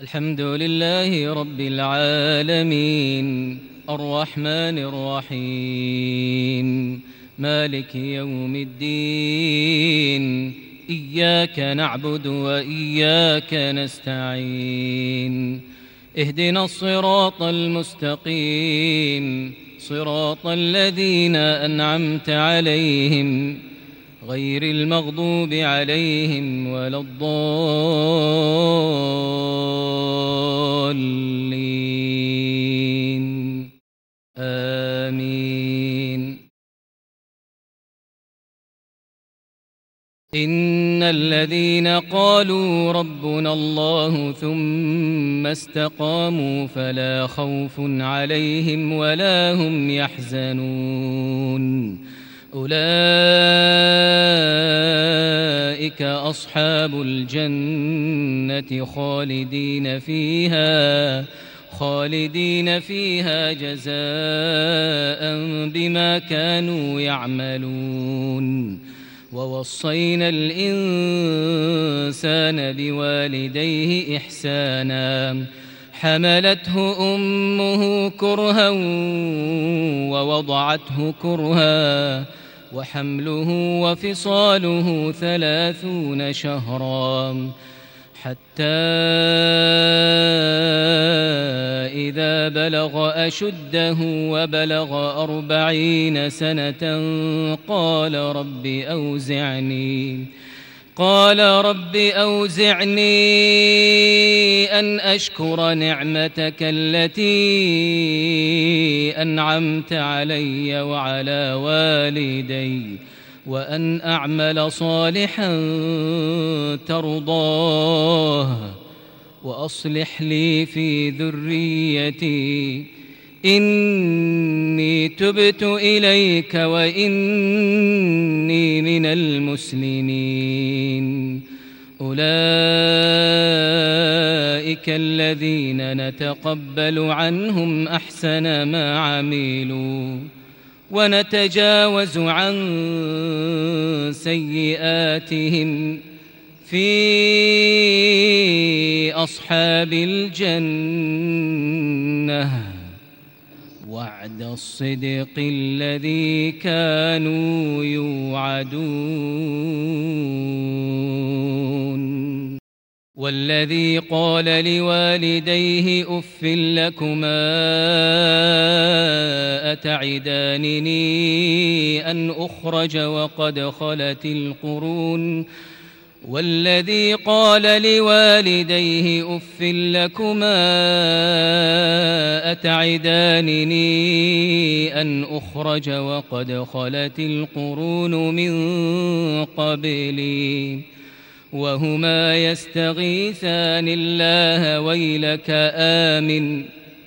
الحمد لله رب العالمين الرحمن الرحيم مالك يوم الدين إياك نعبد وإياك نستعين اهدنا الصراط المستقيم صراط الذين أنعمت عليهم غير المغضوب عليهم ولا الضالين آمين. إن الذين قالوا ربنا الله ثم استقاموا فلا خوف عليهم ولا هم يحزنون أولئك أصحاب الجنة خالدين فيها جزاء بما كانوا يعملون. ووصينا الإنسان بوالديه إحسانا حملته أمه كرها ووضعته كرها وحمله وفصاله 30 شهرا حتى إذا بلغ أشده وبلغ 40 سنة قال رب أوزعني أن أشكر نعمتك التي أنعمت علي وعلى والدي وأن أعمل صالحا ترضاه وأصلح لي في ذريتي إني تبت إليك وإني من المسلمين. أولئك الذين نتقبل عنهم أحسن ما عملوا ونتجاوز عن سيئاتهم في أصحاب الجنة وعد الصدق الذي كانوا يوعدون. والذي قال لوالديه أف لكما أتعدانني أن أخرج وقد خلت القرون والذي قال لوالديه أف لكما أتعدانني أن أخرج وقد خلت القرون من قبلي وهما يستغيثان الله ويلك آمن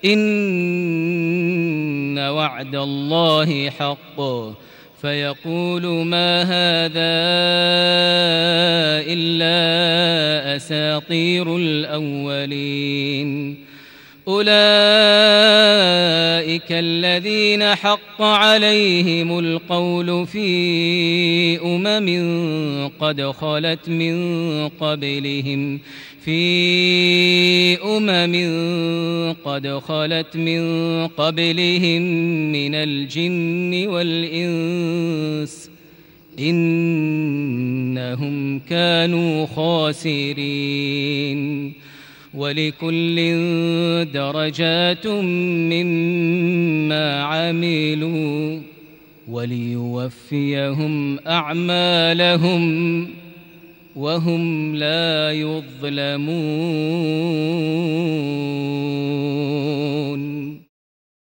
إن وعد الله حق فيقول ما هذا إلا أساطير الأولين. أولئك الذين حق عليهم القول في قد خلت من قبلهم من الجن والإنس إنهم كانوا خاسرين. ولكل درجات مما عملوا وليوفيهم أعمالهم وهم لا يظلمون.